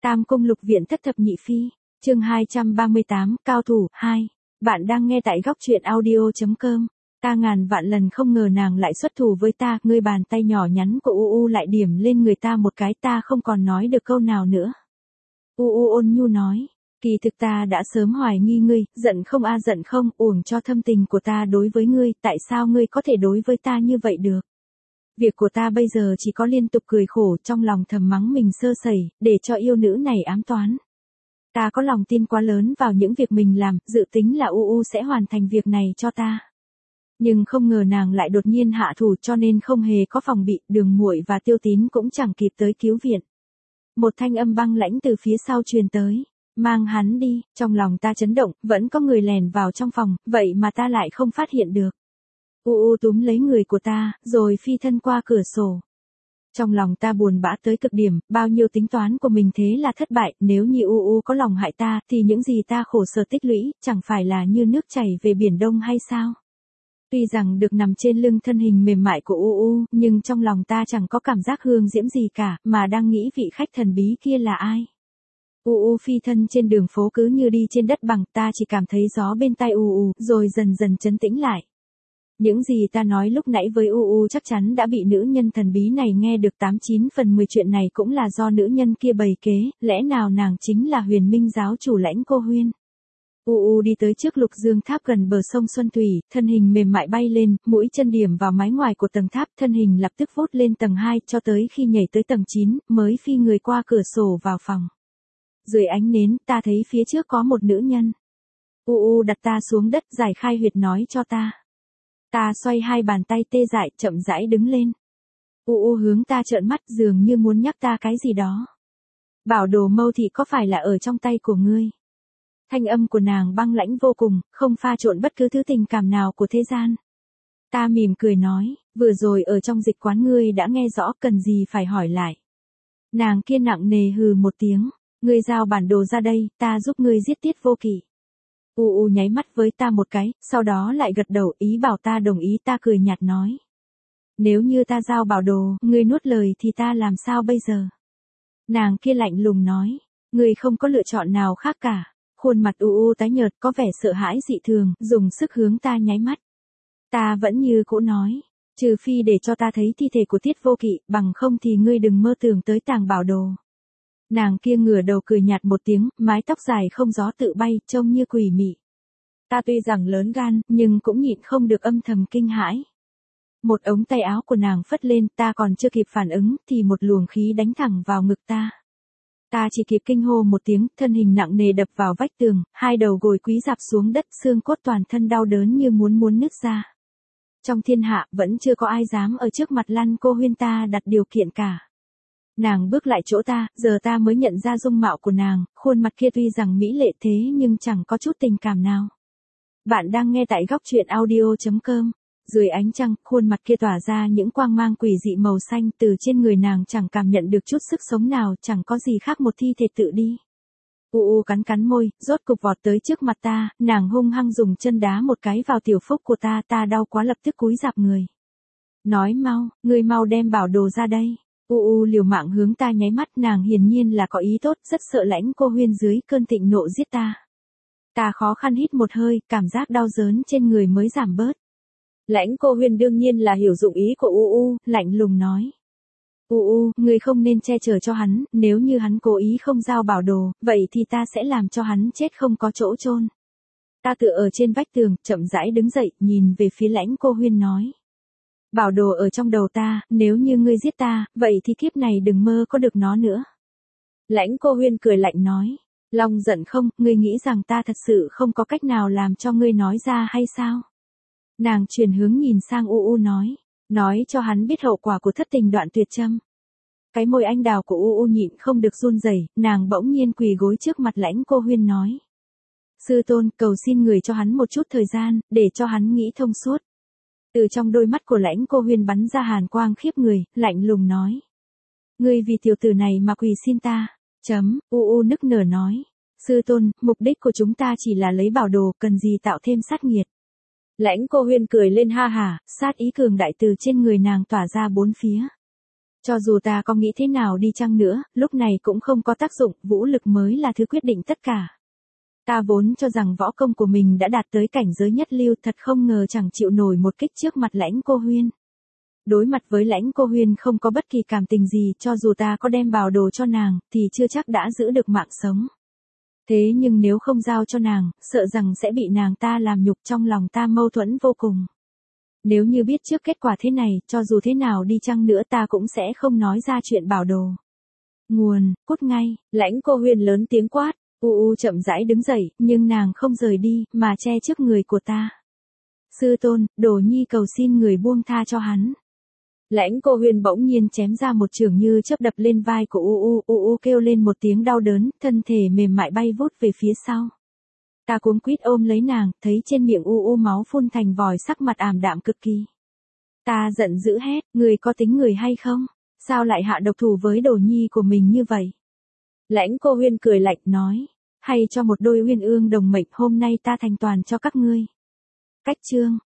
Tam Cung Lục Viện Thất Thập Nhị Phi, chương 238, Cao Thủ 2. Bạn đang nghe tại góc truyện audio.com. Ta ngàn vạn lần không ngờ nàng lại xuất thủ với ta, ngươi bàn tay nhỏ nhắn của U lại điểm lên người ta một cái, ta không còn nói được câu nào nữa. U ôn nhu nói, kỳ thực ta đã sớm hoài nghi ngươi, giận không giận không, uổng cho thâm tình của ta đối với ngươi, tại sao ngươi có thể đối với ta như vậy được? Việc của ta bây giờ chỉ có liên tục cười khổ, trong lòng thầm mắng mình sơ sẩy, để cho yêu nữ này ám toán. Ta có lòng tin quá lớn vào những việc mình làm, dự tính là U sẽ hoàn thành việc này cho ta. Nhưng không ngờ nàng lại đột nhiên hạ thủ, cho nên không hề có phòng bị, Đường Muội và Tiêu Tín cũng chẳng kịp tới cứu viện. Một thanh âm băng lãnh từ phía sau truyền tới, mang hắn đi. Trong lòng ta chấn động, vẫn có người lèn vào trong phòng, vậy mà ta lại không phát hiện được. U túm lấy người của ta, rồi phi thân qua cửa sổ. Trong lòng ta buồn bã tới cực điểm, bao nhiêu tính toán của mình thế là thất bại, nếu như U có lòng hại ta, thì những gì ta khổ sở tích lũy, chẳng phải là như nước chảy về biển Đông hay sao? Tuy rằng được nằm trên lưng thân hình mềm mại của U, nhưng trong lòng ta chẳng có cảm giác hương diễm gì cả, mà đang nghĩ vị khách thần bí kia là ai. U phi thân trên đường phố cứ như đi trên đất bằng, ta chỉ cảm thấy gió bên tai rồi dần dần trấn tĩnh lại. Những gì ta nói lúc nãy với U chắc chắn đã bị nữ nhân thần bí này nghe được, 89 phần 10 chuyện này cũng là do nữ nhân kia bày kế, lẽ nào nàng chính là Huyền Minh giáo chủ Lãnh Cô Huyên. U đi tới trước Lục Dương Tháp gần bờ sông Xuân Thủy, thân hình mềm mại bay lên, mũi chân điểm vào mái ngoài của tầng tháp, thân hình lập tức vút lên tầng 2, cho tới khi nhảy tới tầng 9, mới phi người qua cửa sổ vào phòng. Dưới ánh nến, ta thấy phía trước có một nữ nhân. U đặt ta xuống đất, giải khai huyệt nói cho ta. Ta xoay hai bàn tay tê dại, chậm rãi đứng lên. U hướng ta trợn mắt, dường như muốn nhắc ta cái gì đó. Bảo đồ Mâu Thị có phải là ở trong tay của ngươi? Thanh âm của nàng băng lãnh vô cùng, không pha trộn bất cứ thứ tình cảm nào của thế gian. Ta mỉm cười nói, vừa rồi ở trong dịch quán ngươi đã nghe rõ, cần gì phải hỏi lại. Nàng kia nặng nề hừ một tiếng, ngươi giao bản đồ ra đây, ta giúp ngươi giết Tiết Vô Kỵ. U nháy mắt với ta một cái, sau đó lại gật đầu ý bảo ta đồng ý. Ta cười nhạt nói, nếu như ta giao bảo đồ, ngươi nuốt lời thì ta làm sao bây giờ? Nàng kia lạnh lùng nói, ngươi không có lựa chọn nào khác cả. Khuôn mặt U tái nhợt, có vẻ sợ hãi dị thường, dùng sức hướng ta nháy mắt. Ta vẫn như cũ nói, trừ phi để cho ta thấy thi thể của Tiết Vô Kỵ, bằng không thì ngươi đừng mơ tưởng tới tàng bảo đồ. Nàng kia ngửa đầu cười nhạt một tiếng, mái tóc dài không gió tự bay, trông như quỷ mị. Ta tuy rằng lớn gan, nhưng cũng nhịn không được âm thầm kinh hãi. Một ống tay áo của nàng phất lên, ta còn chưa kịp phản ứng, thì một luồng khí đánh thẳng vào ngực ta. Ta chỉ kịp kinh hô một tiếng, thân hình nặng nề đập vào vách tường, hai đầu gối quý rạp xuống đất, xương cốt toàn thân đau đớn như muốn nứt ra. Trong thiên hạ, vẫn chưa có ai dám ở trước mặt Lãnh Cô Huyên ta đặt điều kiện cả. Nàng bước lại chỗ ta, giờ ta mới nhận ra dung mạo của nàng, khuôn mặt kia tuy rằng mỹ lệ thế nhưng chẳng có chút tình cảm nào. Bạn đang nghe tại góc truyện audio.com. Dưới ánh trăng, khuôn mặt kia tỏa ra những quang mang quỷ dị màu xanh, từ trên người nàng chẳng cảm nhận được chút sức sống nào, chẳng có gì khác một thi thể tự đi. U cắn môi, rốt cục vọt tới trước mặt ta, nàng hung hăng dùng chân đá một cái vào tiểu phúc của ta, ta đau quá lập tức cúi rạp người. Nói mau, ngươi mau đem bảo đồ ra đây. Liều mạng hướng ta nháy mắt, nàng hiển nhiên là có ý tốt, rất sợ Lãnh Cô Huyên dưới cơn thịnh nộ giết ta. Ta khó khăn hít một hơi, cảm giác đau đớn trên người mới giảm bớt. Lãnh Cô Huyên đương nhiên là hiểu dụng ý của lạnh lùng nói. Ngươi không nên che chở cho hắn, nếu như hắn cố ý không giao bảo đồ, vậy thì ta sẽ làm cho hắn chết không có chỗ chôn. Ta tựa ở trên vách tường, chậm rãi đứng dậy, nhìn về phía Lãnh Cô Huyên nói. Bảo đồ ở trong đầu ta, nếu như ngươi giết ta, vậy thì kiếp này đừng mơ có được nó nữa. Lãnh Cô Huyên cười lạnh nói, lòng giận không, ngươi nghĩ rằng ta thật sự không có cách nào làm cho ngươi nói ra hay sao? Nàng chuyển hướng nhìn sang nói cho hắn biết hậu quả của thất tình đoạn tuyệt châm. Cái môi anh đào của nhịn không được run rẩy, nàng bỗng nhiên quỳ gối trước mặt Lãnh Cô Huyên nói. Sư tôn, cầu xin người cho hắn một chút thời gian, để cho hắn nghĩ thông suốt. Từ trong đôi mắt của Lãnh Cô Huyên bắn ra hàn quang khiếp người, lạnh lùng nói. Ngươi vì tiểu tử này mà quỳ xin ta. Nức nở nói. Sư tôn, mục đích của chúng ta chỉ là lấy bảo đồ, cần gì tạo thêm sát nghiệt. Lãnh Cô Huyên cười lên ha hả, sát ý cường đại từ trên người nàng tỏa ra bốn phía. Cho dù ta có nghĩ thế nào đi chăng nữa, lúc này cũng không có tác dụng, vũ lực mới là thứ quyết định tất cả. Ta vốn cho rằng võ công của mình đã đạt tới cảnh giới nhất lưu, thật không ngờ chẳng chịu nổi một kích trước mặt Lãnh Cô Huyên. Đối mặt với Lãnh Cô Huyên không có bất kỳ cảm tình gì, cho dù ta có đem bào đồ cho nàng, thì chưa chắc đã giữ được mạng sống. Thế nhưng nếu không giao cho nàng, sợ rằng sẽ bị nàng ta làm nhục, trong lòng ta mâu thuẫn vô cùng. Nếu như biết trước kết quả thế này, cho dù thế nào đi chăng nữa ta cũng sẽ không nói ra chuyện bảo đồ. Nguồn, cút ngay, Lãnh Cô Huyên lớn tiếng quát, chậm rãi đứng dậy, nhưng nàng không rời đi, mà che trước người của ta. Sư tôn, Đồ Nhi cầu xin người buông tha cho hắn. Lãnh Cô Huyên bỗng nhiên chém ra một chưởng như chớp đập lên vai của kêu lên một tiếng đau đớn, thân thể mềm mại bay vút về phía sau. Ta cuống quýt ôm lấy nàng, thấy trên miệng máu phun thành vòi, sắc mặt ảm đạm cực kỳ. Ta giận dữ hét, người có tính người hay không? Sao lại hạ độc thủ với Đồ Nhi của mình như vậy? Lãnh Cô Huyên cười lạnh nói, hay cho một đôi uyên ương đồng mệnh, hôm nay ta thành toàn cho các ngươi. Cách chương